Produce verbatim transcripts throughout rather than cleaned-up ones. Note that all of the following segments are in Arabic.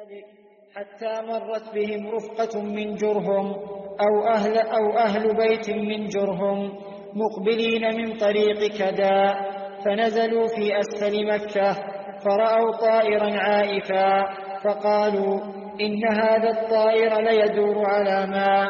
حتى مرت بهم رفقة من جرهم أو أهل, أو أهل بيت من جرهم مقبلين من طريق كدا، فنزلوا في أسفل مكة فرأوا طائرا عائفا فقالوا إن هذا الطائر ليدور على ماء،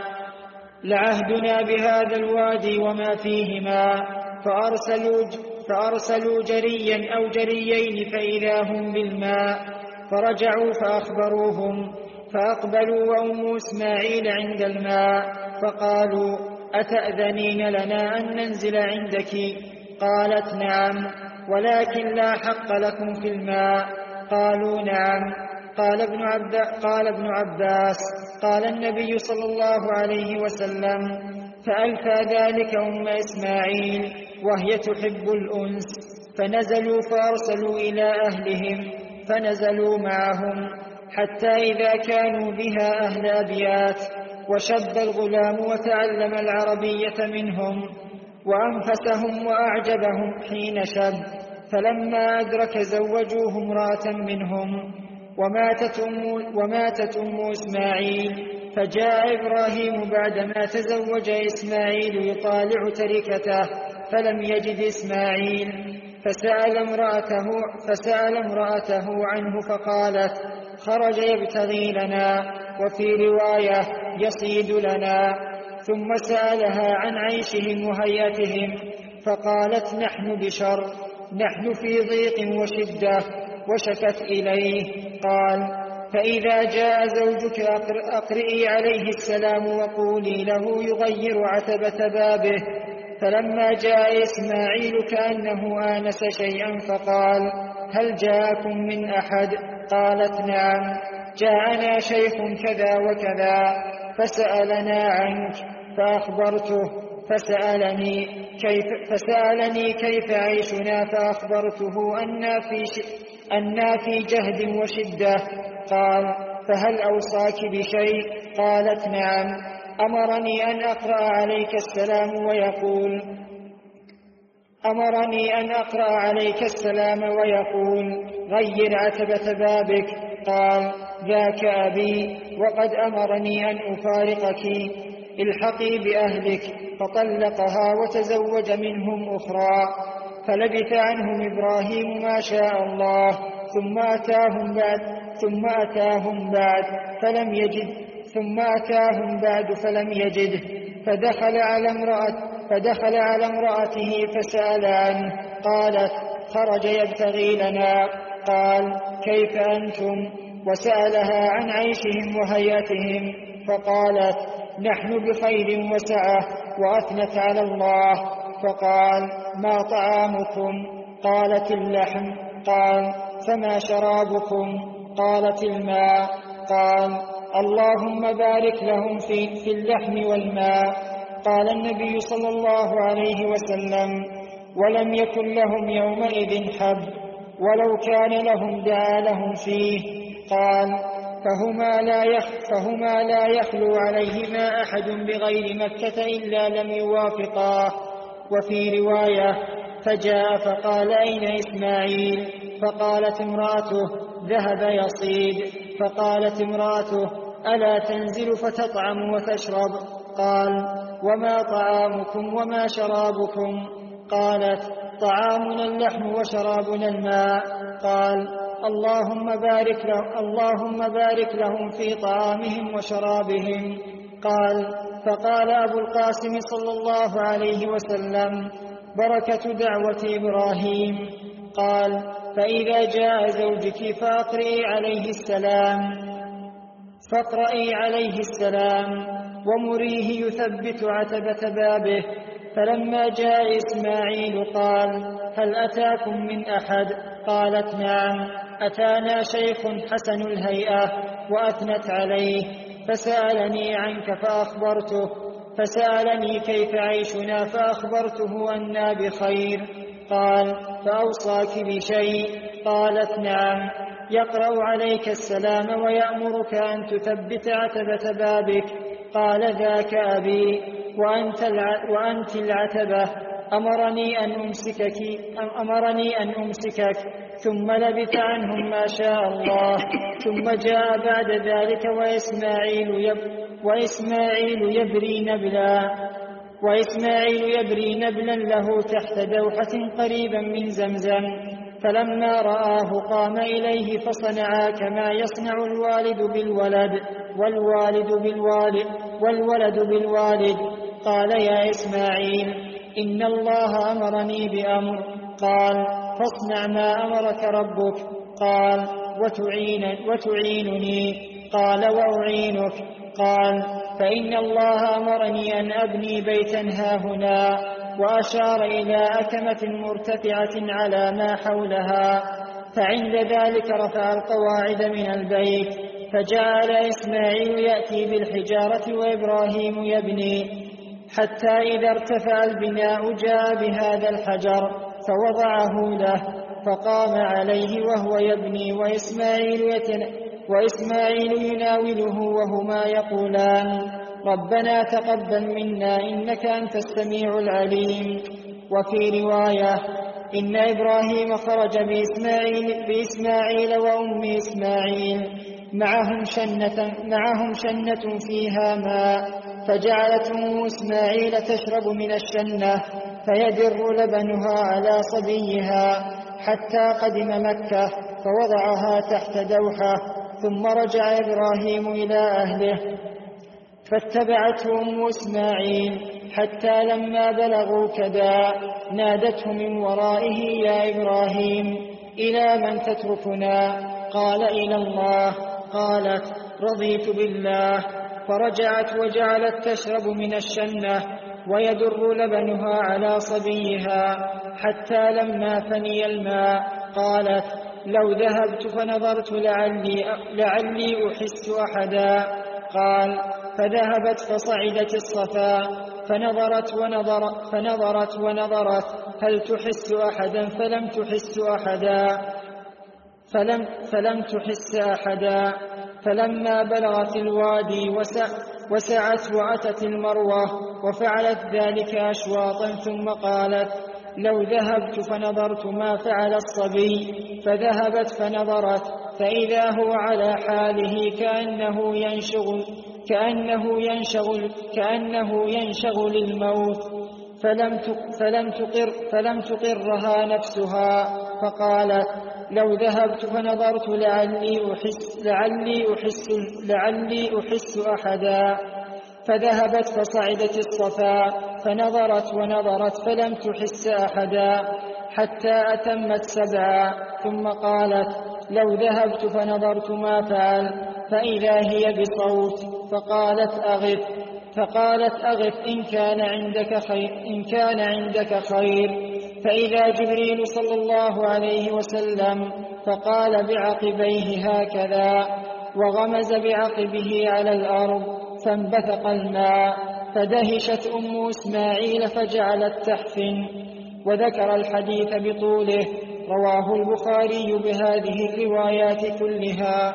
لعهدنا بهذا الوادي وما فيهما. فأرسلوا, فأرسلوا جريا أو جريين فإذا هم بالماء، فرجعوا فأخبروهم، فأقبلوا وأم إسماعيل عند الماء فقالوا أتأذنين لنا أن ننزل عندك؟ قالت نعم، ولكن لا حق لكم في الماء. قالوا نعم. قال ابن, عب... قال ابن عباس قال النبي صلى الله عليه وسلم فألفى ذلك أم إسماعيل وهي تحب الأنس، فنزلوا فأرسلوا إلى أهلهم فنزلوا معهم، حتى إذا كانوا بها أهل أبيات وشب الغلام وتعلم العربية منهم وأنفسهم وأعجبهم حين شب، فلما أدرك زوجوه امرأة منهم. وماتت أم, وماتت أم إسماعيل، فجاء إبراهيم بعدما تزوج إسماعيل يطالع تركته فلم يجد إسماعيل، فسأل امرأته, فسأل امرأته عنه فقالت خرج يبتغي لنا، وفي رواية يصيد لنا. ثم سألها عن عيشهم وهيئتهم فقالت نحن بشر، نحن في ضيق وشدة، وشكت إليه. قال فإذا جاء زوجك أقرئي عليه السلام وقولي له يغير عتبة بابه. فلما جاء إسماعيل كأنه آنس شيئا فقال هل جاءكم من أحد؟ قالت نعم، جاءنا شيخ كذا وكذا فسألنا عنك فأخبرته، فسألني كيف, فسألني كيف عيشنا فأخبرته أنا في, أنا في جهد وشدة. قال فهل أوصاك بشيء؟ قالت نعم، أمرني أن أقرأ عليك السلام ويقول أمرني أن أقرأ عليك السلام ويقول غير عتبة بابك. قال ذاك أبي، وقد أمرني أن أفارقك، الحقي بأهلك. فطلقها وتزوج منهم أخرى، فلبث عنهم إبراهيم ما شاء الله، ثم أتاهم بعد ثم أتاهم بعد فلم يجد ثم أتاهم بعد فلم يجده، فدخل على امرأة فدخل على امرأته فسأل عنه، قالت خرج يبتغي لنا. قال كيف أنتم؟ وسألها عن عيشهم وهيئتهم فقالت نحن بخير وسعة، وأثنت على الله. فقال ما طعامكم؟ قالت اللحم. قال فما شرابكم؟ قالت الماء. قال اللهم بارك لهم في, في اللحم والماء. قال النبي صلى الله عليه وسلم ولم يكن لهم يومئذ حب، ولو كان لهم دعا لهم فيه. قال فهما لا, يخ فهما لا يخلو عليهما أحد بغير مكة إلا لم يوافقاه. وفي رواية فجاء فقال أين إسماعيل؟ فقالت امرأته ذهب يصيد. فقالت امرأته ألا تنزل فتطعم وتشرب؟ قال وما طعامكم وما شرابكم؟ قالت طعامنا اللحم وشرابنا الماء. قال اللهم بارك, له اللهم بارك لهم في طعامهم وشرابهم. قال فقال أبو القاسم صلى الله عليه وسلم بركة دعوة إبراهيم. قال فإذا جاء زوجك فأقرئي عليه السلام فاقرئي عليه السلام ومريه يثبت عتبة بابه. فلما جاء إسماعيل قال هل أتاكم من أحد؟ قالت نعم، أتانا شيخ حسن الهيئة، وأثنت عليه. فسألني عنك فأخبرته، فسألني كيف عيشنا فأخبرته أنا بخير. قال فأوصاك بشيء؟ قالت نعم، يقرأ عليك السلام ويأمرك أن تثبت عتبة بابك. قال ذاك أبي، وأنت, الع... وأنت العتبة. أمرني أن أمسكك أمرني أن أمسكك ثم لبث عنهم ما شاء الله. ثم جاء بعد ذلك وإسماعيل, يب وإسماعيل يبري نبلا وإسماعيل يبري نبلا له تحت دوحة قريبا من زمزم، فلما رآه قام إليه فصنعا كما يصنع الوالد بالولد والوالد بالوالد والولد بالوالد. قال يا إسماعيل إن الله أمرني بأمر. قال فاصنع ما أمرك ربك. قال وتعين وتعينني. قال وأعينك. قال فإن الله أمرني أن أبني بيتا هاهنا، وأشار إلى أكمة مرتفعة على ما حولها، فعند ذلك رفع القواعد من البيت، فجعل إسماعيل يأتي بالحجارة وإبراهيم يبني، حتى إذا ارتفع البناء جاء بهذا الحجر فوضعه له، فقام عليه وهو يبني وإسماعيل, يتن... وإسماعيل يناوله وهما يقولان ربنا تقبل منا إنك أنت السميع العليم. وفي رواية إن إبراهيم خرج بإسماعيل, بإسماعيل وأم إسماعيل معهم شنة, معهم شنة فيها ماء، فجعلت أم إسماعيل تشرب من الشنة فيدر لبنها على صبيها حتى قدم مكة، فوضعها تحت دوحة. ثم رجع إبراهيم إلى أهله، فاتبعته أم إسماعيل حتى لما بلغوا كدا نادته من ورائه يا إبراهيم إلى من تتركنا؟ قال إلى الله. قالت رضيت بالله. فرجعت وجعلت تشرب من الشنة ويدر لبنها على صبيها حتى لما فني الماء قالت لو ذهبت فنظرت لعلي, لعلي أحس أحدا. قال فذهبت فصعدت الصفا فنظرت ونظر فنظرت ونظرت هل تحس أحدا فلم تحس أحدا فلم, فلم تحس أحدا. فلما بلغت الوادي وسعت وأتت المروة وفعلت ذلك أشواطا، ثم قالت لو ذهبت فنظرت ما فعل الصبي، فذهبت فنظرت فإذا هو على حاله كأنه ينشغل كأنه ينشغل كأنه ينشغل الموت، فلم فلم تقر فلم تقرها نفسها، فقالت لو ذهبت فنظرت لعلي أحس لعلي أحس لعلي أحس أحدا. فذهبت فصعدت الصفا فنظرت ونظرت فلم تحس أحدا حتى أتمت سبعا، ثم قالت لو ذهبت فنظرت ما فعل، فإذا هي بصوت، فقالت أغث فقالت أغث إن كان عندك خير إن كان عندك خير فإذا جبريل صلى الله عليه وسلم فقال بعقبيه هكذا وغمز بعقبه على الأرض فانبثق الماء، فدهشت أم إسماعيل فجعلت تحفن. وذكر الحديث بطوله. رواه البخاري بهذه الروايات كلها.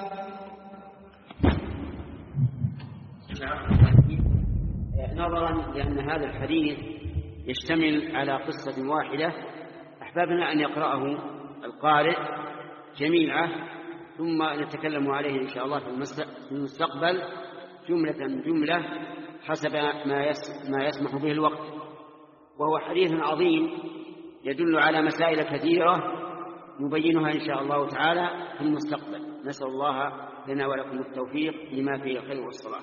نظرا لأن هذا الحديث يشتمل على قصة واحدة، أحببنا أن يقرأه القارئ جميعا، ثم نتكلم عليه إن شاء الله في المستقبل جملة جملة حسب ما يسمح به الوقت. وهو حديث عظيم يدل على مسائل كثيرة نبينها إن شاء الله تعالى في المستقبل. نسأل الله لنا ولكم التوفيق لما فيه الخير والصلاح.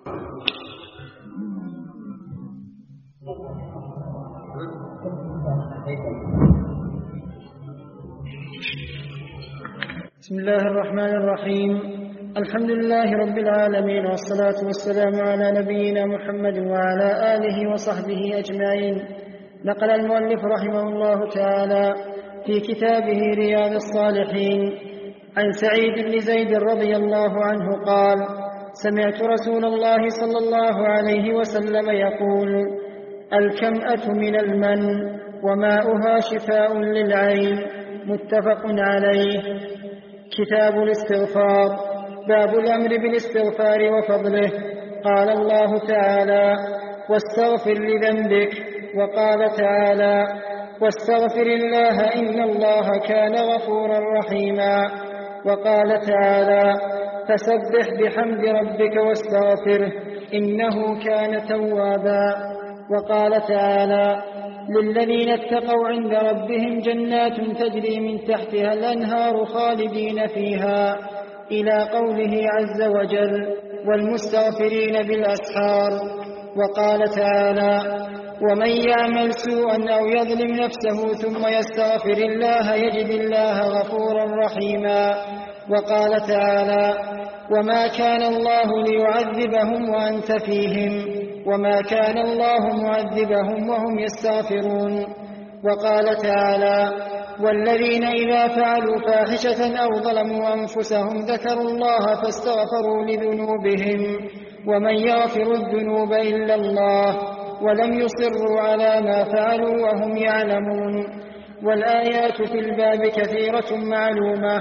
بسم الله الرحمن الرحيم. الحمد لله رب العالمين، والصلاة والسلام على نبينا محمد وعلى آله وصحبه أجمعين. نقل المؤلف رحمه الله تعالى في كتابه رياض الصالحين عن سعيد بن زيد رضي الله عنه قال: سمعت رسول الله صلى الله عليه وسلم يقول: الكمأة من المن وماؤها شفاء للعين. متفق عليه. كتاب الاستغفار. باب الأمر بالاستغفار وفضله. قال الله تعالى: واستغفر لذنبك. وقال تعالى: واستغفر الله إن الله كان غفورا رحيما. وقال تعالى فسبح بحمد ربك واستغفره إنه كان توابا. وقال تعالى للذين اتقوا عند ربهم جنات تجري من تحتها الأنهار خالدين فيها إلى قوله عز وجل والمستغفرين بالأسحار. وقال تعالى ومن يعمل سوءا أو يظلم نفسه ثم يستغفر الله يجد الله غفورا رحيما. وقال تعالى وما كان الله ليعذبهم وأنت فيهم وما كان الله معذبهم وهم يستغفرون. وقال تعالى والذين إذا فعلوا فاحشة أو ظلموا أنفسهم ذكروا الله فاستغفروا لذنوبهم ومن يغفر الذنوب إلا الله ولم يصروا على ما فعلوا وهم يعلمون. والآيات في الباب كثيرة معلومة.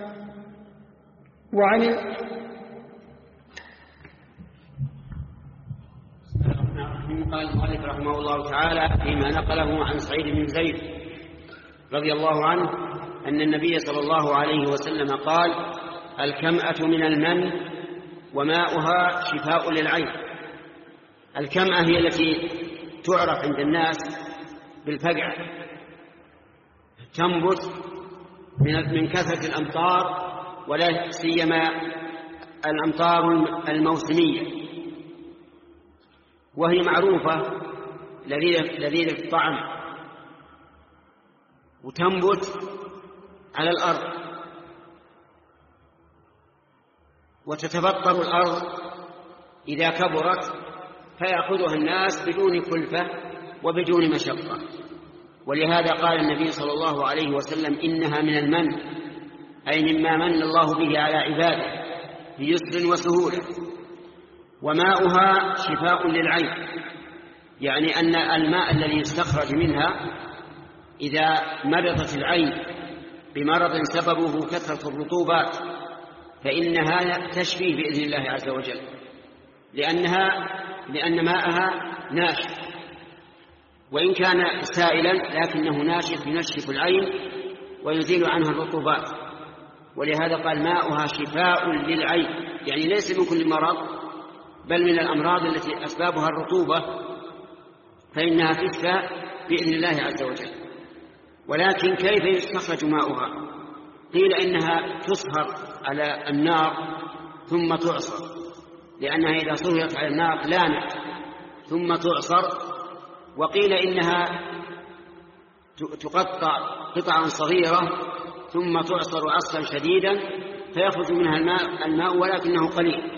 وعن قال المؤلف رحمه الله تعالى فيما نقله عن سعيد بن زيد رضي الله عنه أن النبي صلى الله عليه وسلم قال الكمأة من المن وماؤها شفاء للعين. الكمأة هي التي تعرف عند الناس بالفقع، تنبت من كثرة الأمطار ولا سيما الأمطار الموسمية، وهي معروفة لذيذة الطعم وتنبت على الأرض وتتبطر الأرض إذا كبرت فيأخذها الناس بدون كلفة وبدون مشقة. ولهذا قال النبي صلى الله عليه وسلم إنها من المن، أي مما من الله به على عباده بيسر وسهولة. وماؤها شفاء للعين، يعني أن الماء الذي يستخرج منها إذا مرضت العين بمرض سببه كثرة الرطوبات فإنها تشفيه بإذن الله عز وجل، لأنها لأن ماءها ناشف، وإن كان سائلا لكنه ناشف ينشف العين ويزيل عنها الرطوبات. ولهذا قال ماؤها شفاء للعين، يعني ليس من كل مرض بل من الأمراض التي أسبابها الرطوبة فإنها تشفى بإذن الله عز وجل. ولكن كيف يستخرج ماؤها؟ قيل إنها تصهر على النار ثم تعصر، لأنها إذا صهرت على النار لانت ثم تعصر. وقيل إنها تقطع قطعا صغيرة ثم تعصر عصرا شديدا فيخرج منها الماء, الماء ولكنه قليل.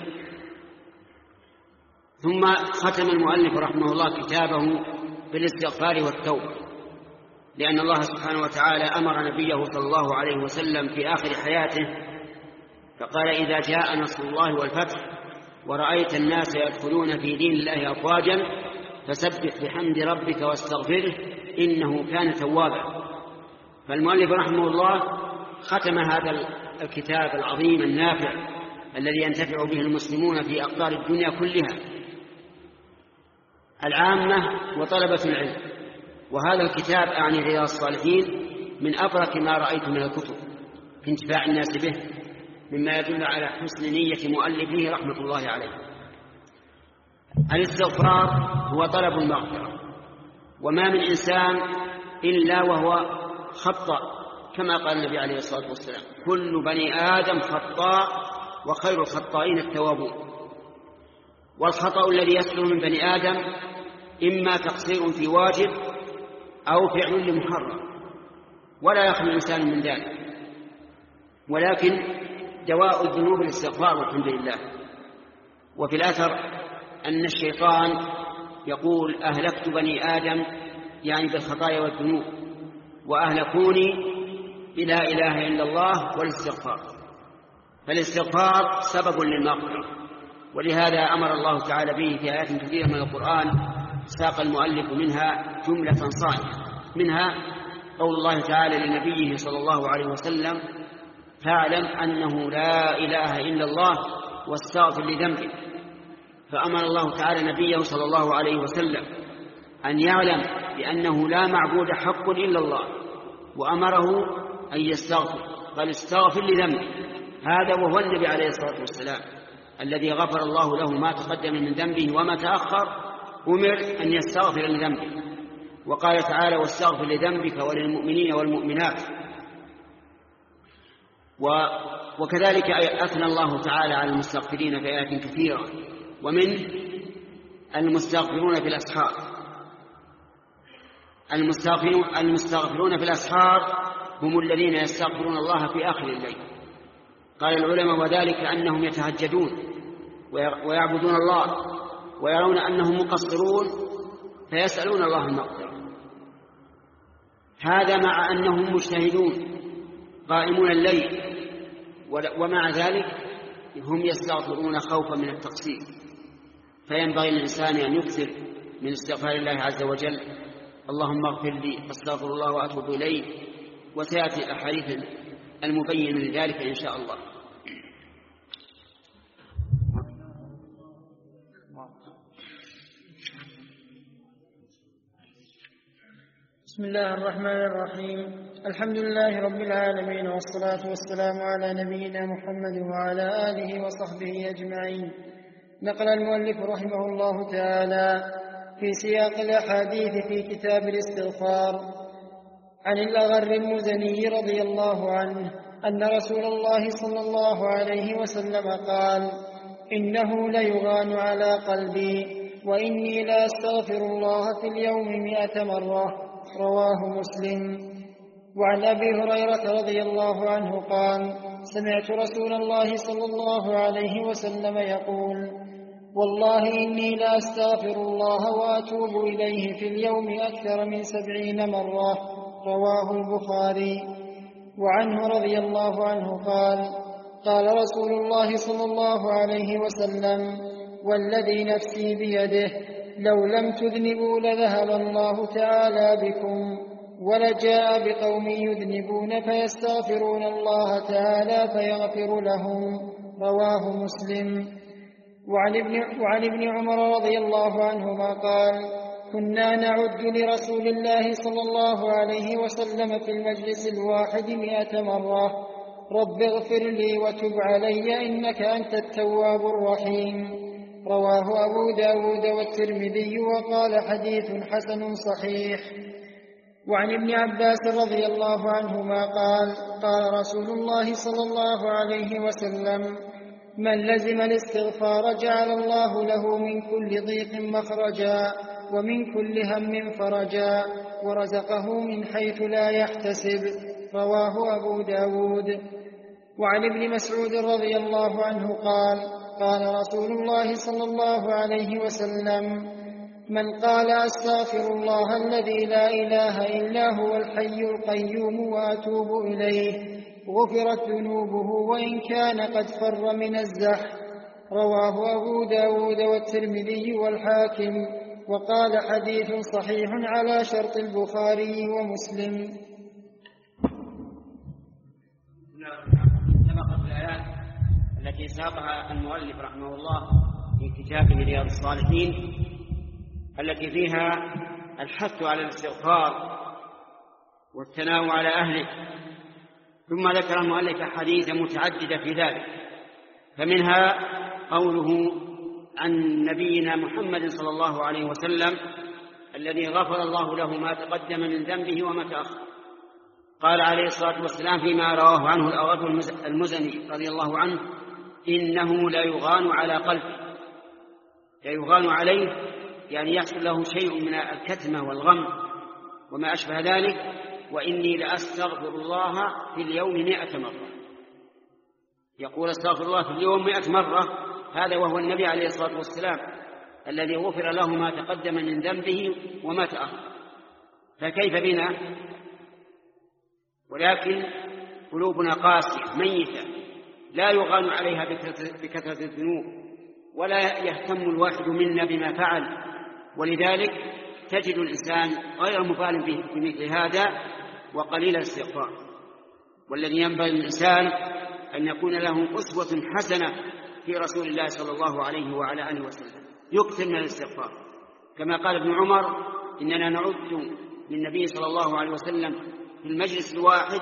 ثم ختم المؤلف رحمه الله كتابه بالاستغفار والتوبة، لأن الله سبحانه وتعالى أمر نبيه صلى الله عليه وسلم في آخر حياته فقال إذا جاء نصر الله والفتح ورأيت الناس يدخلون في دين الله أفواجا فسبح بحمد ربك واستغفره إنه كان توابا. فالمؤلف رحمه الله ختم هذا الكتاب العظيم النافع الذي ينتفع به المسلمون في أقطار الدنيا كلها العامة وطلبة العلم. وهذا الكتاب أعني رياض الصالحين من أبرك ما رأيت من الكتب في انتفاع الناس به، مما يدل على حسن نية مؤلفه رحمة الله عليه. الاستغفار هو طلب المغفرة، وما من إنسان إلا وهو خطأ، كما قال النبي عليه الصلاة والسلام كل بني آدم خطاء وخير الخطائين التوابون. والخطأ الذي يصدر من بني آدم إما تقصير في واجب أو فعل لمحرم، ولا يخلو الإنسان من ذلك، ولكن دواء الذنوب الاستغفار والحمد لله. وفي الأثر أن الشيطان يقول أهلكت بني آدم يعني بالخطايا والذنوب، وأهلكوني بلا إله إلا الله والاستغفار. فالاستغفار سبب للمغفرة، ولهذا أمر الله تعالى به في آيات كثيرة من القرآن ساق المؤلف منها جملة صالحة، منها قول الله تعالى لنبيه صلى الله عليه وسلم فاعلم أنه لا إله إلا الله واستغفر لذنبك. فأمر الله تعالى نبيه صلى الله عليه وسلم أن يعلم بأنه لا معبود حق إلا الله، وأمره أن يستغفر، قال استغفر لذنبه. هذا وهو النبي عليه الصلاة والسلام الذي غفر الله له ما تقدم من ذنبه وما تأخر، أمر أن يستغفر لذنبه. وقال تعالى واستغفر لذنبك وللمؤمنين والمؤمنات. وكذلك أثنى الله تعالى على المستغفرين في آيات كثيرة، ومن المستغفرون في الأسحار. المستغفرون في الأسحار هم الذين يستغفرون الله في آخر الليل. قال العلماء وذلك أنهم يتهجدون ويعبدون الله ويرون أنهم مقصرون فيسألون الله المغفرة، هذا مع أنهم مجتهدون قائمون الليل، ومع ذلك هم يستغفرون خوفا من التقصير. فينبغي للإنسان أن يكثر من استغفار الله عز وجل، اللهم اغفر لي استغفر الله وأتوب إليه، وسيأتي الأحاديث المبين لذلك إن شاء الله. بسم الله الرحمن الرحيم. الحمد لله رب العالمين، والصلاة والسلام على نبينا محمد وعلى آله وصحبه أجمعين. نقل المؤلف رحمه الله تعالى في سياق الأحاديث في كتاب الاستغفار عن الأغر المزني رضي الله عنه أن رسول الله صلى الله عليه وسلم قال: إنه ليغان على قلبي وإني لا أستغفر الله في اليوم مئة مرة. رواه مسلم. وعن أبي هريرة رضي الله عنه قال: سمعت رسول الله صلى الله عليه وسلم يقول: والله إني لا أستغفر الله وأتوب إليه في اليوم أكثر من سبعين مرة. رواه البخاري. وعنه رضي الله عنه قال: قال رسول الله صلى الله عليه وسلم: والذي نفسي بيده لو لم تذنبوا لذهب الله تعالى بكم، ولجاء بقوم يذنبون فيستغفرون الله تعالى فيغفر لهم. رواه مسلم. وعن ابن, وعن ابن عمر رضي الله عنهما قال: كنا نعد لرسول الله صلى الله عليه وسلم في المجلس الواحد مئة مرة: رب اغفر لي وتب علي إنك أنت التواب الرحيم. رواه أبو داود والترمذي وقال حديث حسن صحيح. وعن ابن عباس رضي الله عنهما قال: قال رسول الله صلى الله عليه وسلم: من لزم الاستغفار جعل الله له من كل ضيق مخرجا ومن كل هم فرجا ورزقه من حيث لا يحتسب. رواه أبو داود. وعن ابن مسعود رضي الله عنه قال: قال رسول الله صلى الله عليه وسلم: من قال أستغفر الله الذي لا إله إلا هو الحي القيوم وأتوب إليه غفرت ذنوبه وإن كان قد فر من الزحف. رواه أبو داود والترمذي والحاكم وقال حديث صحيح على شرط البخاري ومسلم. سبقت الآيات التي ساقها المؤلف رحمه الله في كتابه رياض الصالحين التي فيها الحث على الاستغفار والثناء على أهله، ثم ذكر المؤلف حديث متعددة في ذلك، فمنها قوله عن نبينا محمد صلى الله عليه وسلم الذي غفر الله له ما تقدم من ذنبه وما تأخر. قال عليه الصلاة والسلام فيما رواه عنه الأغر المزني رضي الله عنه: إنه لا يغان على قلبه، لا يغان عليه يعني يحصل له شيء من الكتمة والغم وما أشبه ذلك. وإني لأستغفر الله في اليوم مئة مرة، يقول استغفر الله في اليوم مئة مرة، هذا وهو النبي عليه الصلاة والسلام الذي غفر له ما تقدم من ذنبه وما تأخر، فكيف بنا؟ ولكن قلوبنا قاسية ميتة لا يغان عليها بكثرة الذنوب، ولا يهتم الواحد منا بما فعل، ولذلك تجد الإنسان غير مبال بمثل هذا وقليل الاستغفار. والذي ينبغي للإنسان أن يكون له أسوة حسنة في رسول الله صلى الله عليه وعلى آله وسلم، يكثر من الاستغفار، كما قال ابن عمر: إننا نعد للنبي صلى الله عليه وسلم في المجلس الواحد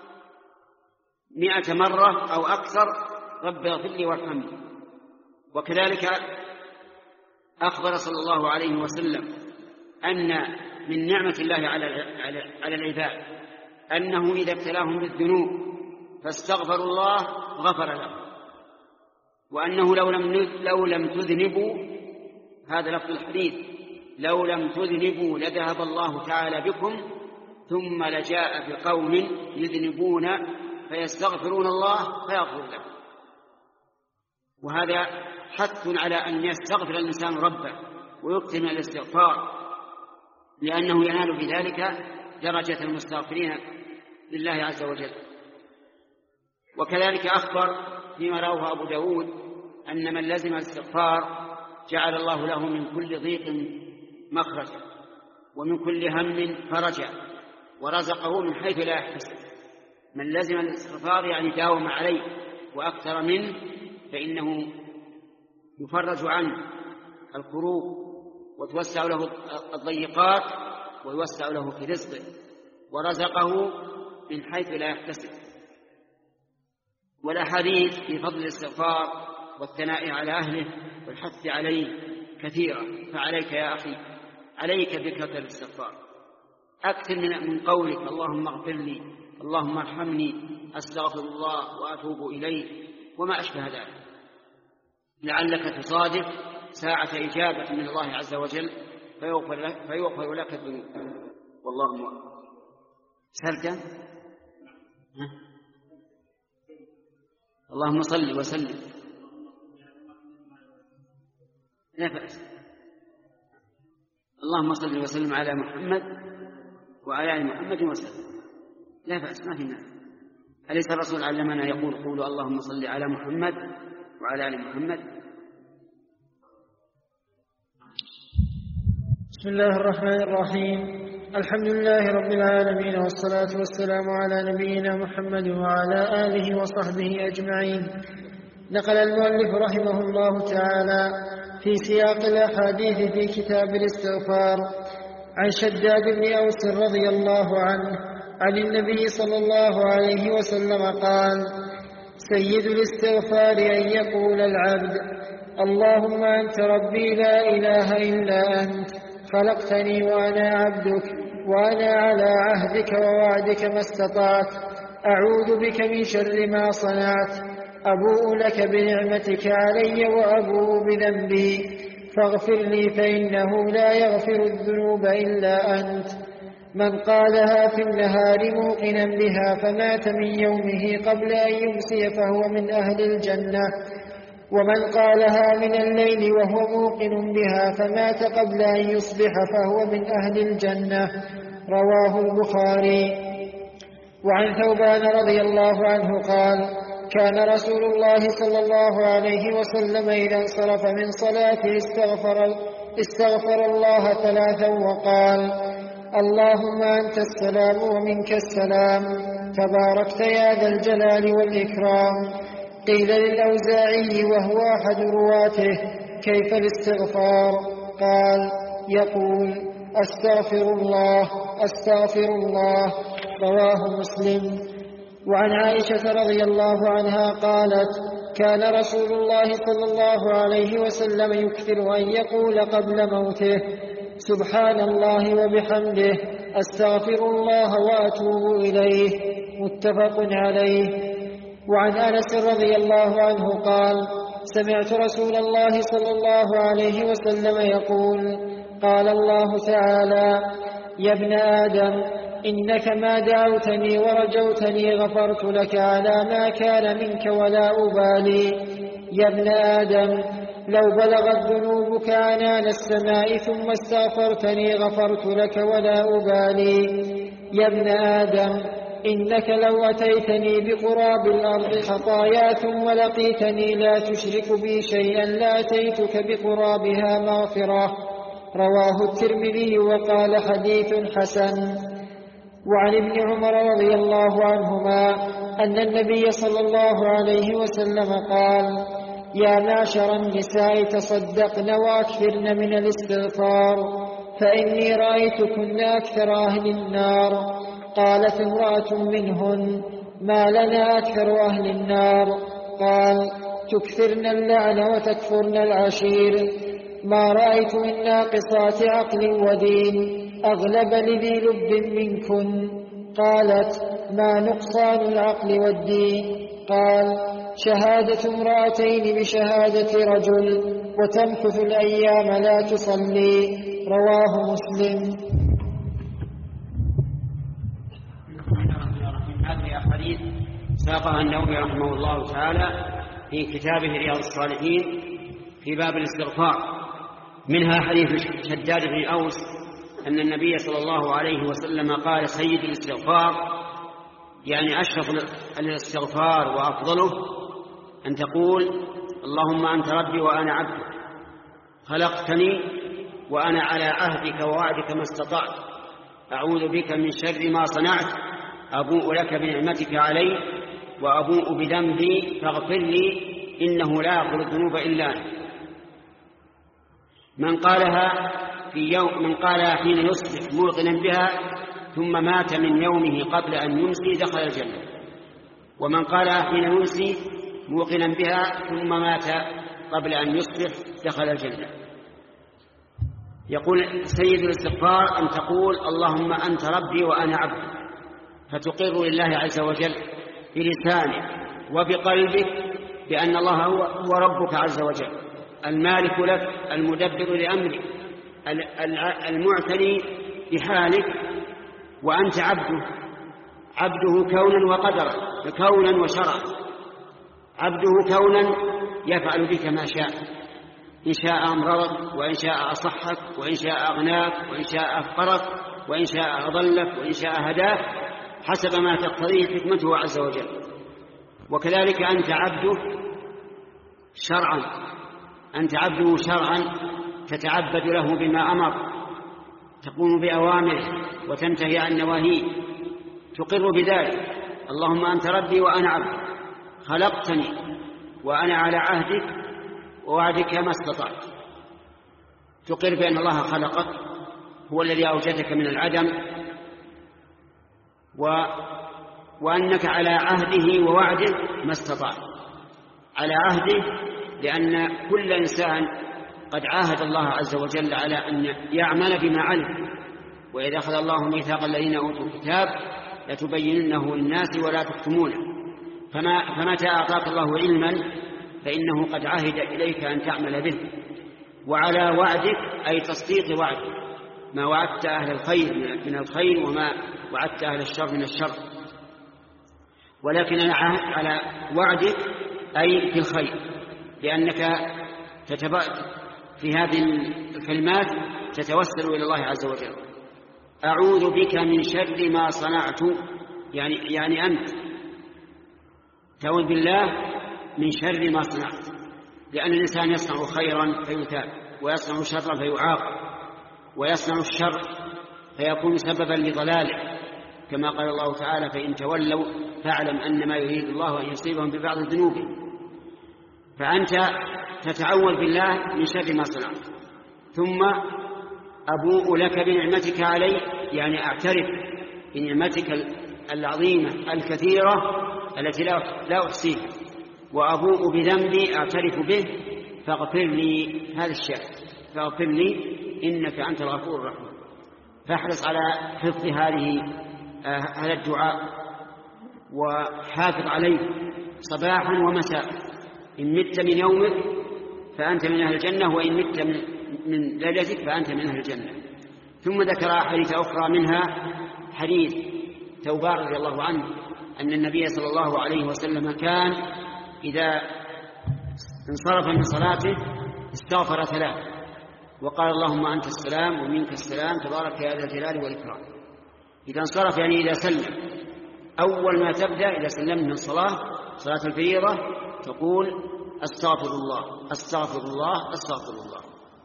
مئة مرة أو أكثر: رب اغفر لي وارحمني. وكذلك أخبر صلى الله عليه وسلم أن من نعمة الله على العباد أنه إذا ابتلاهم بالذنوب فاستغفروا الله غفر لهم، وأنه لو لم لو لم تذنبوا، هذا لفظ الحديث، لو لم تذنبوا لذهب الله تعالى بكم ثم لجاء بقوم يذنبون فيستغفرون الله فيغفر لهم. وهذا حث على أن يستغفر الإنسان ربه ويكثر من الاستغفار، لأنه ينال بذلك درجة المستغفرين لله عز وجل. وكذلك أخبر فيما رواه أبو داود أن من لزم الاستغفار جعل الله له من كل ضيق مخرجا ومن كل هم فرجا ورزقه من حيث لا يحتسب. من لزم الاستغفار يعني داوم عليه وأكثر منه فإنه يفرج عنه الكروب وتوسع له الضيقات ويوسع له في رزقه ورزقه من حيث لا يحتسب. والأحاديث في فضل الاستغفار والثناء على أهله والحث عليه كثيرة. فعليك يا أخي، عليك بكثرة الاستغفار، أكثر من قولك اللهم اغفر لي، اللهم ارحمني، أستغفر الله وأتوب إليه وما أشبه ذلك، لعلك تصادف ساعة إجابة من الله عز وجل فيغفر لك, فيغفر لك الذنوب. والله موفق. سألت؟ اللهم صل وسلم. لا بأس. اللهم صل وسلم على محمد وعلى آل محمد وسلم، لا بأس، ما في مانع. أليس الرسول علمنا يقول قولوا اللهم صل على محمد وعلى آل محمد؟ بسم الله الرحمن الرحيم. الحمد لله رب العالمين، والصلاة والسلام على نبينا محمد وعلى آله وصحبه أجمعين. نقل المؤلف رحمه الله تعالى في سياق الأحاديث في كتاب الاستغفار عن شداد بن أوس رضي الله عنه عن النبي صلى الله عليه وسلم قال: سيد الاستغفار أن يقول العبد: اللهم أنت ربي لا إله إلا أنت، خلقتني وأنا عبدك، وأنا على عهدك ووعدك ما استطعت، أعوذ بك من شر ما صنعت، أبوء لك بنعمتك علي وأبوء بذنبي، فاغفر لي فإنه لا يغفر الذنوب إلا أنت. من قالها في النهار موقنا بها فمات من يومه قبل أن يمسي فهو من أهل الجنة، ومن قالها من الليل وهو موقن بها فمات قبل أن يصبح فهو من أهل الجنة. رواه البخاري. وعن ثوبان رضي الله عنه قال: كان رسول الله صلى الله عليه وسلم إذا انصرف من صلاته استغفر, استغفر الله ثلاثا وقال: اللهم أنت السلام ومنك السلام، تباركت يا ذا الجلال والإكرام. قيل للأوزاعي وهو أحد رواته: كيف الاستغفار؟ قال: يقول: أستغفر الله أستغفر الله. رواه مسلم. وعن عائشة رضي الله عنها قالت: كان رسول الله صلى الله عليه وسلم يكثر أن يقول قبل موته: سبحان الله وبحمده، أستغفر الله وأتوب إليه. متفق عليه. وعن أنس رضي الله عنه قال: سمعت رسول الله صلى الله عليه وسلم يقول: قال الله تعالى: يا ابن آدم، إنك ما دعوتني ورجوتني غفرت لك على ما كان منك ولا أبالي. يا ابن آدم، لو بلغت ذنوبك عنان السماء ثم استغفرتني غفرت لك ولا أبالي. يا ابن آدم، إنك لو أتيتني بقراب الأرض خطايا ثم لقيتني لا تشرك بي شيئا لأتيتك بقرابها مغفرة. رواه الترمذي وقال: حديث حسن. وعن ابن عمر رضي الله عنهما أن النبي صلى الله عليه وسلم قال: يا معشر النساء تصدقن وأكثرن من الاستغفار، فإني رأيتكن أكثر أهل النار. قالت امرأة منهن: ما لنا أكثر أهل النار؟ قال: تكثرن اللعن وتكفرن العشير. ما رأيت من ناقصات عقل ودين أغلب لذي لب منكن. قالت: ما نقصان العقل والدين؟ قال: شهادة امرأتين بشهادة رجل وتمكث الأيام لا تصلي. رواه مسلم. هذه أحاديث ساقها النووي رحمه الله تعالى في كتابه رياض الصالحين في باب الاستغفار. منها حديث شداد بن أوس أن النبي صلى الله عليه وسلم قال: سيد الاستغفار، يعني أشرف الاستغفار وأفضله، أن تقول: اللهم أنت ربي وأنا عبدك، خلقتني وأنا على عهدك ووعدك ما استطعت، أعوذ بك من شر ما صنعت، أبوء لك بنعمتك علي وأبوء بذنبي فاغفر لي إنه لا يغفر الذنوب إلا أنت. من قالها في يوم من قالها حين يصبح موقنا بها ثم مات من يومه قبل أن يمسي دخل الجنة، ومن قالها حين يمسي موقنا بها ثم مات قبل أن يصبح دخل الجنة. يقول سيد الاستغفار أن تقول: اللهم أنت ربي وأنا عبدك، فتقر لله عز وجل بلسانك وبقلبك بأن الله هو ربك عز وجل، المالك لك، المدبر لأمرك، المعتني بحالك، وأنت عبده، عبده كونا وقدرا، كونا وشرعا، عبده كونا يفعل بك ما شاء، إن شاء أمرضك، وإن شاء أصحك، وإن شاء أغناك، وإن شاء أفقرك، وإن شاء أضلك، وإن شاء هداك، حسب ما تقتضيه حكمته عز وجل. وكذلك أنت عبده شرعا، أنت عبده شرعا تتعبد له بما أمر، تقوم بأوامره وتنتهي عن نواهيه، تقر بذلك: اللهم أنت ربي وأنا عبدك، خلقتني وأنا على عهدك ووعدك ما استطعت. تقر بأن الله خلقك، هو الذي أوجدك من العدم، و... وأنك على عهده ووعده ما استطعت. على عهده لأن كل إنسان قد عاهد الله عز وجل على أن يعمل بما علم، وإذا أخذ الله ميثاق الذين أوتوا الكتاب لتبيننه للناس ولا تكتمونه. فما فمتى أعطاك الله علما فإنه قد عهد إليك أن تعمل به. وعلى وعدك أي تصديق وعدك، ما وعدت أهل الخير من الخير وما وعدت أهل الشر من الشر. ولكن أنا على وعدك أي في الخير، لأنك في هذه الكلمات تتوسل إلى الله عز وجل: أعوذ بك من شر ما صنعت، يعني, يعني أنت تعوذ بالله من شر ما صنعت، لأن الإنسان يصنع خيرا فيثاب، ويصنع شرا فيعاقب، ويصنع الشر فيكون سببا لضلاله، كما قال الله تعالى: فإن تولوا فاعلم أن ما يريد الله أن يصيبهم ببعض ذنوبهم. فأنت تتعوذ بالله من شر ما صنعت. ثم أبوء لك بنعمتك علي، يعني أعترف بنعمتك العظيمة الكثيرة التي لا أحصيها، وأبوء بذنبي أعترف به فاغفر لي هذا الشيء، فاغفر لي إنك أنت الغفور الرحيم. فاحرص على حفظ هذه هذا الدعاء وحافظ عليه صباحا ومساء. إن مت من يومك فأنت من أهل الجنة، وإن مت من ليلتك فأنت من أهل الجنة. ثم ذكر حديث أخرى، منها حديث ثوبان رضي الله عنه أن النبي صلى الله عليه وسلم كان إذا انصرف من صلاته استغفر ثلاث وقال: اللهم أنت السلام ومنك السلام تبارك يا ذا الجلال والإكرام. إذا انصرف يعني إذا سلم، أول ما تبدأ إذا سلمت من الصلاة صلاة الفريضة تقول: أستغفر الله أستغفر الله أستغفر الله.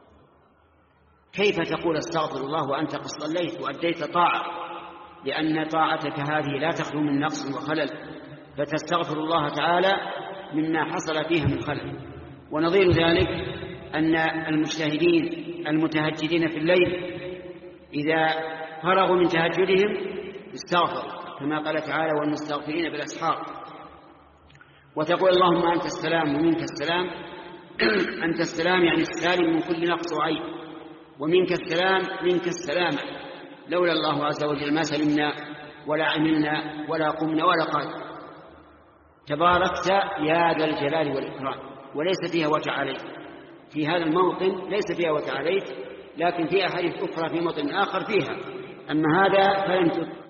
كيف تقول أستغفر الله وأنت قد صليت وأديت طاعة؟ لأن طاعتك هذه لا تخلو من نقص وخلل، فتستغفر الله تعالى مما حصل فيها من خلل. ونظير ذلك أن المجتهدين المتهجدين في الليل إذا فرغوا من تهجدهم استغفروا كما قال تعالى والمستغفرين بالأسحار. وتقول اللهم أنت السلام ومنك السلام. أنت السلام يعني السالم من كل نقص وعيب، ومنك السلام منك السلامة، لولا الله عز وجل ما سلمنا ولا عملنا ولا قمنا ولا قال. تباركت يا ذا الجلال والإكرام، وليس فيها وتعاليت. في هذا الموطن ليس فيها وتعاليت، لكن في أحاديث أخرى في موطن آخر فيها، أما هذا فلم